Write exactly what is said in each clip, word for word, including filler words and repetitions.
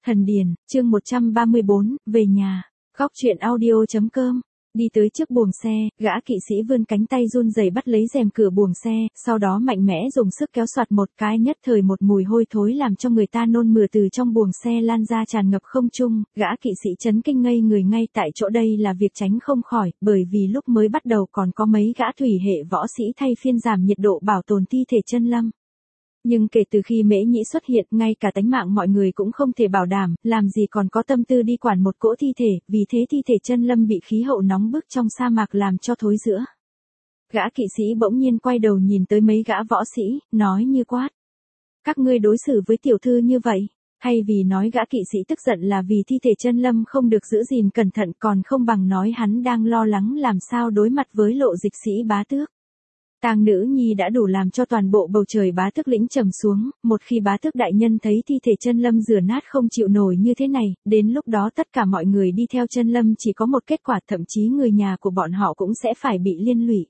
Thần Điền, chương một trăm ba mươi bốn, về nhà. Góc truyện audio chấm com. Đi tới trước buồng xe, gã kỵ sĩ vươn cánh tay run rẩy bắt lấy rèm cửa buồng xe, sau đó mạnh mẽ dùng sức kéo soạt một cái, nhất thời một mùi hôi thối làm cho người ta nôn mửa từ trong buồng xe lan ra tràn ngập không trung. Gã kỵ sĩ chấn kinh ngây người ngay tại chỗ, đây là việc tránh không khỏi, bởi vì lúc mới bắt đầu còn có mấy gã thủy hệ võ sĩ thay phiên giảm nhiệt độ bảo tồn thi thể Chân Lâm. Nhưng kể từ khi Mễ Nhĩ xuất hiện, ngay cả tánh mạng mọi người cũng không thể bảo đảm, làm gì còn có tâm tư đi quản một cỗ thi thể, vì thế thi thể Chân Lâm bị khí hậu nóng bức trong sa mạc làm cho thối rữa. Gã kỵ sĩ bỗng nhiên quay đầu nhìn tới mấy gã võ sĩ, nói như quát. Các ngươi đối xử với tiểu thư như vậy, hay vì nói gã kỵ sĩ tức giận là vì thi thể Chân Lâm không được giữ gìn cẩn thận, còn không bằng nói hắn đang lo lắng làm sao đối mặt với Lộ Dịch Sĩ bá tước. Tang nữ nhi đã đủ làm cho toàn bộ bầu trời bá tước lĩnh trầm xuống, một khi bá tước đại nhân thấy thi thể Chân Lâm rửa nát không chịu nổi như thế này, đến lúc đó tất cả mọi người đi theo Chân Lâm chỉ có một kết quả, thậm chí người nhà của bọn họ cũng sẽ phải bị liên lụy.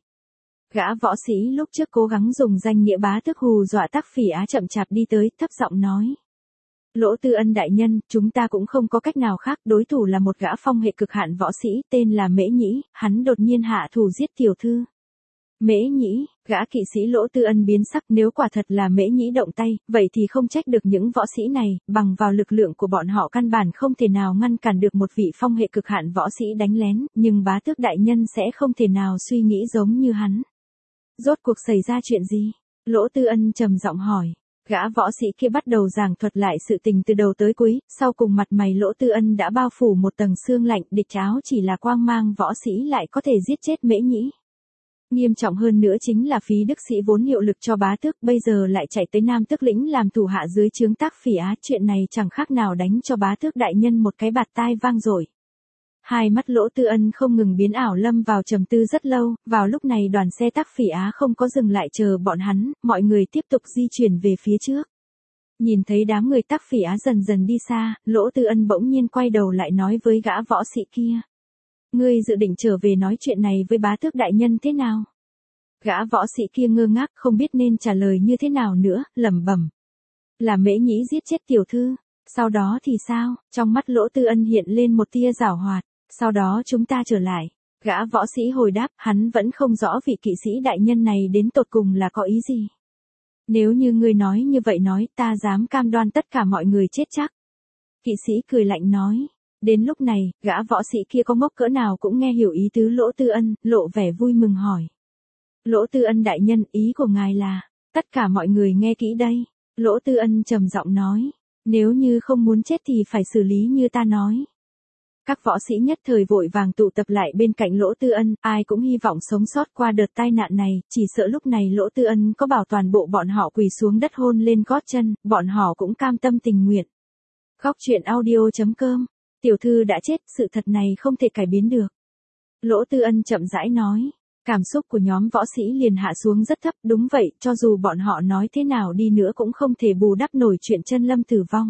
Gã võ sĩ lúc trước cố gắng dùng danh nghĩa bá tước hù dọa Tắc Phỉ Á chậm chạp đi tới, thấp giọng nói. Lỗ Tư Ân đại nhân, chúng ta cũng không có cách nào khác, đối thủ là một gã phong hệ cực hạn võ sĩ, tên là Mễ Nhĩ, hắn đột nhiên hạ thủ giết tiểu thư. Mễ Nhĩ, gã kỵ sĩ Lỗ Tư Ân biến sắc, nếu quả thật là Mễ Nhĩ động tay, vậy thì không trách được những võ sĩ này, bằng vào lực lượng của bọn họ căn bản không thể nào ngăn cản được một vị phong hệ cực hạn võ sĩ đánh lén, nhưng bá tước đại nhân sẽ không thể nào suy nghĩ giống như hắn. Rốt cuộc xảy ra chuyện gì? Lỗ Tư Ân trầm giọng hỏi. Gã võ sĩ kia bắt đầu giảng thuật lại sự tình từ đầu tới cuối, sau cùng mặt mày Lỗ Tư Ân đã bao phủ một tầng sương lạnh, địch cháo chỉ là quang mang võ sĩ lại có thể giết chết Mễ Nhĩ. Nghiêm trọng hơn nữa chính là Phí Đức Sĩ vốn hiệu lực cho bá tước, bây giờ lại chạy tới Nam Tước lĩnh làm thủ hạ dưới trướng Tắc Phỉ Á, chuyện này chẳng khác nào đánh cho bá tước đại nhân một cái bạt tai vang dội. Hai mắt Lỗ Tư Ân không ngừng biến ảo, lâm vào trầm tư rất lâu, vào lúc này đoàn xe Tắc Phỉ Á không có dừng lại chờ bọn hắn, mọi người tiếp tục di chuyển về phía trước. Nhìn thấy đám người Tắc Phỉ Á dần dần đi xa, Lỗ Tư Ân bỗng nhiên quay đầu lại nói với gã võ sĩ kia. Ngươi dự định trở về nói chuyện này với bá tước đại nhân thế nào? Gã võ sĩ kia ngơ ngác không biết nên trả lời như thế nào nữa, lẩm bẩm. Là Mễ Nhĩ giết chết tiểu thư, sau đó thì sao? Trong mắt Lỗ Tư Ân hiện lên một tia giảo hoạt, sau đó chúng ta trở lại. Gã võ sĩ hồi đáp, hắn vẫn không rõ vị kỵ sĩ đại nhân này đến tột cùng là có ý gì. Nếu như ngươi nói như vậy nói, ta dám cam đoan tất cả mọi người chết chắc. Kỵ sĩ cười lạnh nói. Đến lúc này, gã võ sĩ kia có ngốc cỡ nào cũng nghe hiểu ý tứ Lỗ Tư Ân, lộ vẻ vui mừng hỏi. Lỗ Tư Ân đại nhân, ý của ngài là, tất cả mọi người nghe kỹ đây. Lỗ Tư Ân trầm giọng nói, nếu như không muốn chết thì phải xử lý như ta nói. Các võ sĩ nhất thời vội vàng tụ tập lại bên cạnh Lỗ Tư Ân, ai cũng hy vọng sống sót qua đợt tai nạn này, chỉ sợ lúc này Lỗ Tư Ân có bảo toàn bộ bọn họ quỳ xuống đất hôn lên gót chân, bọn họ cũng cam tâm tình nguyện. Góc truyện audio chấm com. Tiểu thư đã chết, sự thật này không thể cải biến được. Lỗ Tư Ân chậm rãi nói. Cảm xúc của nhóm võ sĩ liền hạ xuống rất thấp, đúng vậy, cho dù bọn họ nói thế nào đi nữa cũng không thể bù đắp nổi chuyện Chân Lâm tử vong.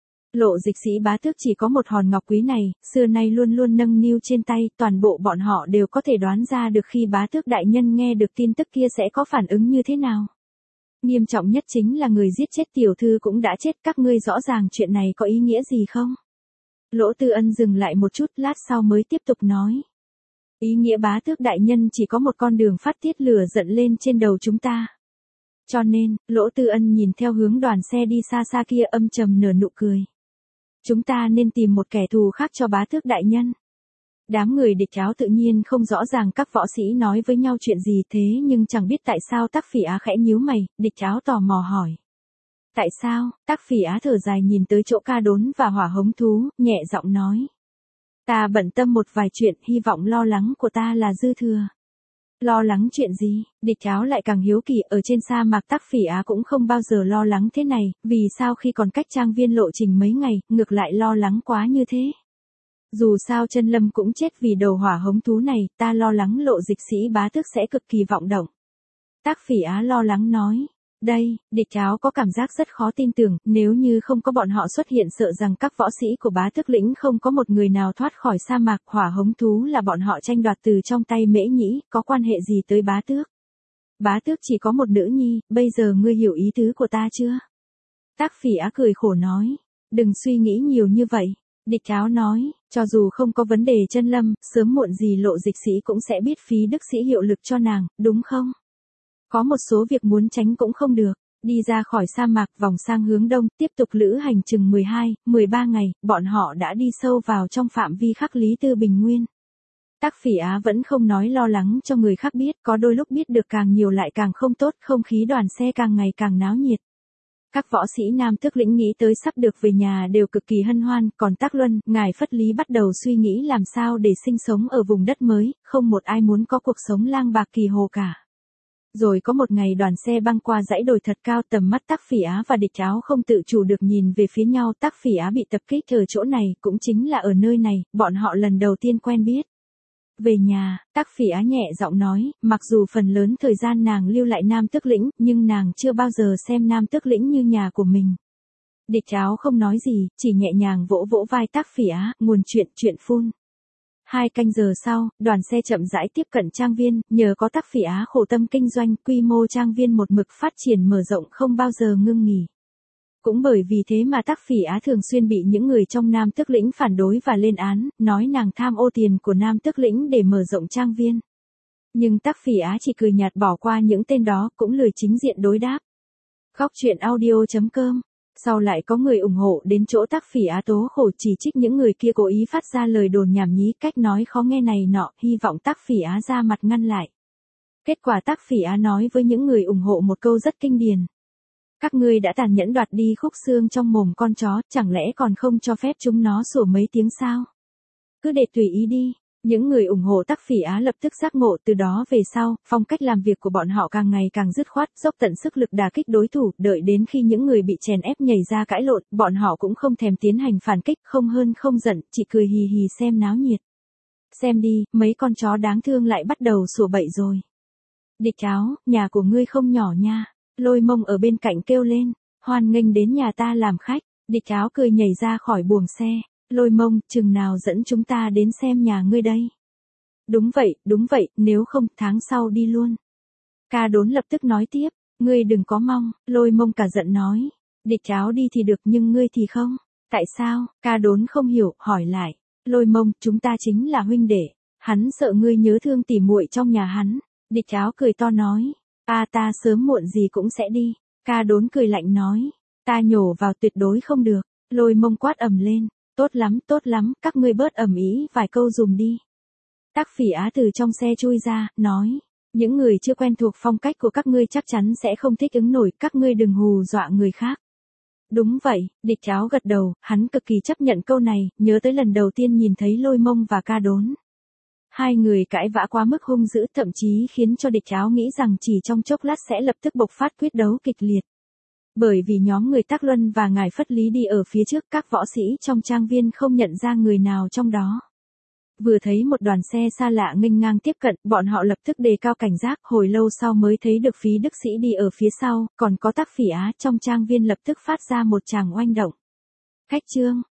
Lộ Dịch Sĩ bá tước chỉ có một hòn ngọc quý này, xưa nay luôn luôn nâng niu trên tay, toàn bộ bọn họ đều có thể đoán ra được khi bá tước đại nhân nghe được tin tức kia sẽ có phản ứng như thế nào. Nghiêm trọng nhất chính là người giết chết tiểu thư cũng đã chết, các ngươi rõ ràng chuyện này có ý nghĩa gì không? Lỗ Tư Ân dừng lại một chút, lát sau mới tiếp tục nói. Ý nghĩa bá tước đại nhân chỉ có một con đường phát tiết lửa giận lên trên đầu chúng ta. Cho nên, Lỗ Tư Ân nhìn theo hướng đoàn xe đi xa xa kia âm trầm nở nụ cười. Chúng ta nên tìm một kẻ thù khác cho bá tước đại nhân. Đám người địch cháo tự nhiên không rõ ràng các võ sĩ nói với nhau chuyện gì thế, nhưng chẳng biết tại sao Tắc Phỉ Á khẽ nhíu mày, địch cháo tò mò hỏi. Tại sao? Tắc Phỉ Á thở dài nhìn tới chỗ ca đốn và hỏa hống thú, nhẹ giọng nói. Ta bận tâm một vài chuyện, hy vọng lo lắng của ta là dư thừa. Lo lắng chuyện gì? Địch cháo lại càng hiếu kỳ, ở trên sa mạc Tắc Phỉ Á cũng không bao giờ lo lắng thế này, vì sao khi còn cách trang viên lộ trình mấy ngày, ngược lại lo lắng quá như thế? Dù sao Chân Lâm cũng chết vì đầu hỏa hống thú này, ta lo lắng Lộ Dịch Sĩ bá tước sẽ cực kỳ vọng động. Tắc Phỉ Á lo lắng nói. Đây, địch cháo có cảm giác rất khó tin tưởng, nếu như không có bọn họ xuất hiện sợ rằng các võ sĩ của bá tước lĩnh không có một người nào thoát khỏi sa mạc, hỏa hống thú là bọn họ tranh đoạt từ trong tay Mễ Nhĩ, có quan hệ gì tới bá tước? Bá tước chỉ có một nữ nhi, bây giờ ngươi hiểu ý tứ của ta chưa? Tắc Phỉ Á cười khổ nói. Đừng suy nghĩ nhiều như vậy. Địch Áo nói, cho dù không có vấn đề chân lâm, sớm muộn gì Lộ Dịch Sĩ cũng sẽ biết phí đức sĩ hiệu lực cho nàng, đúng không? Có một số việc muốn tránh cũng không được. Đi ra khỏi sa mạc vòng sang hướng đông, tiếp tục lữ hành chừng mười hai, mười ba ngày, bọn họ đã đi sâu vào trong phạm vi khắc Lý Tư Bình Nguyên. Tắc Phỉ Á vẫn không nói lo lắng cho người khác biết, có đôi lúc biết được càng nhiều lại càng không tốt, không khí đoàn xe càng ngày càng náo nhiệt. Các võ sĩ Nam Tước Lĩnh nghĩ tới sắp được về nhà đều cực kỳ hân hoan, còn Tắc Luân, ngài Phất Lý bắt đầu suy nghĩ làm sao để sinh sống ở vùng đất mới, không một ai muốn có cuộc sống lang bạc kỳ hồ cả. Rồi có một ngày đoàn xe băng qua dãy đồi thật cao, tầm mắt Tắc Phỉ Á và Địch Áo không tự chủ được nhìn về phía nhau. Tắc Phỉ Á bị tập kích ở chỗ này, cũng chính là ở nơi này, bọn họ lần đầu tiên quen biết. Về nhà, Tắc Phỉ Á nhẹ giọng nói, mặc dù phần lớn thời gian nàng lưu lại Nam Tước Lĩnh, nhưng nàng chưa bao giờ xem Nam Tước Lĩnh như nhà của mình. Địch Áo không nói gì, chỉ nhẹ nhàng vỗ vỗ vai Tắc Phỉ Á, nguồn chuyện chuyện phun. Hai canh giờ sau, đoàn xe chậm rãi tiếp cận trang viên, nhờ có Tắc Phỉ Á khổ tâm kinh doanh, quy mô trang viên một mực phát triển mở rộng không bao giờ ngưng nghỉ. Cũng bởi vì thế mà Tắc Phỉ Á thường xuyên bị những người trong Nam Tước Lĩnh phản đối và lên án, nói nàng tham ô tiền của Nam Tước Lĩnh để mở rộng trang viên. Nhưng Tắc Phỉ Á chỉ cười nhạt bỏ qua những tên đó, cũng lười chính diện đối đáp. Góc truyện audio chấm com. Sau lại có người ủng hộ đến chỗ Tắc Phỉ Á tố khổ chỉ trích những người kia cố ý phát ra lời đồn nhảm nhí, cách nói khó nghe này nọ, hy vọng Tắc Phỉ Á ra mặt ngăn lại. Kết quả Tắc Phỉ Á nói với những người ủng hộ một câu rất kinh điển. Các ngươi đã tàn nhẫn đoạt đi khúc xương trong mồm con chó, chẳng lẽ còn không cho phép chúng nó sủa mấy tiếng sao? Cứ để tùy ý đi. Những người ủng hộ Tắc Phỉ Á lập tức giác ngộ, từ đó về sau, phong cách làm việc của bọn họ càng ngày càng dứt khoát, dốc tận sức lực đả kích đối thủ, đợi đến khi những người bị chèn ép nhảy ra cãi lộn, bọn họ cũng không thèm tiến hành phản kích, không hơn không giận, chỉ cười hì hì xem náo nhiệt. Xem đi, mấy con chó đáng thương lại bắt đầu sủa bậy rồi. Địch Áo, nhà của ngươi không nhỏ nha. Lôi Mông ở bên cạnh kêu lên, hoan nghênh đến nhà ta làm khách. Địch Áo cười nhảy ra khỏi buồng xe. Lôi Mông, chừng nào dẫn chúng ta đến xem nhà ngươi đây? Đúng vậy, đúng vậy, nếu không, tháng sau đi luôn. Ca Đốn lập tức nói tiếp, ngươi đừng có mong. Lôi Mông cả giận nói, Địch Áo đi thì được nhưng ngươi thì không. Tại sao? Ca Đốn không hiểu, hỏi lại. Lôi Mông, chúng ta chính là huynh đệ. Hắn sợ ngươi nhớ thương tỉ muội trong nhà hắn. Địch Áo cười to nói, a ta sớm muộn gì cũng sẽ đi. Ca Đốn cười lạnh nói, ta nhổ vào tuyệt đối không được. Lôi Mông quát ầm lên, tốt lắm, tốt lắm, các ngươi bớt ầm ĩ vài câu dùm đi. Tắc Phỉ Á từ trong xe chui ra, nói, những người chưa quen thuộc phong cách của các ngươi chắc chắn sẽ không thích ứng nổi, các ngươi đừng hù dọa người khác. Đúng vậy, Địch Áo gật đầu, hắn cực kỳ chấp nhận câu này, nhớ tới lần đầu tiên nhìn thấy Lôi Mông và Ca Đốn. Hai người cãi vã quá mức hung dữ, thậm chí khiến cho Địch Áo nghĩ rằng chỉ trong chốc lát sẽ lập tức bộc phát quyết đấu kịch liệt. Bởi vì nhóm người Tắc Luân và ngài Phất Lý đi ở phía trước, các võ sĩ trong trang viên không nhận ra người nào trong đó. Vừa thấy một đoàn xe xa lạ nghênh ngang tiếp cận, bọn họ lập tức đề cao cảnh giác, hồi lâu sau mới thấy được Phí Đức Sĩ đi ở phía sau, còn có Tắc Phỉ Á, trong trang viên lập tức phát ra một tràng oanh động. Khách trương,